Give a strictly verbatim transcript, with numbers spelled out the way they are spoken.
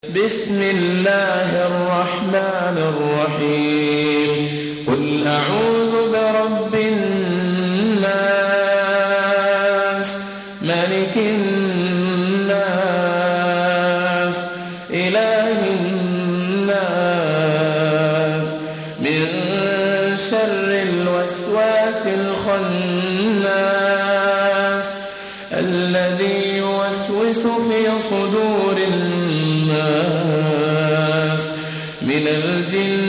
بسم الله الرحمن الرحيم قل أعوذ برب الناس ملك الناس إله الناس من شر الوسواس الخناس الذي يوسوس في صدور الناس من الجن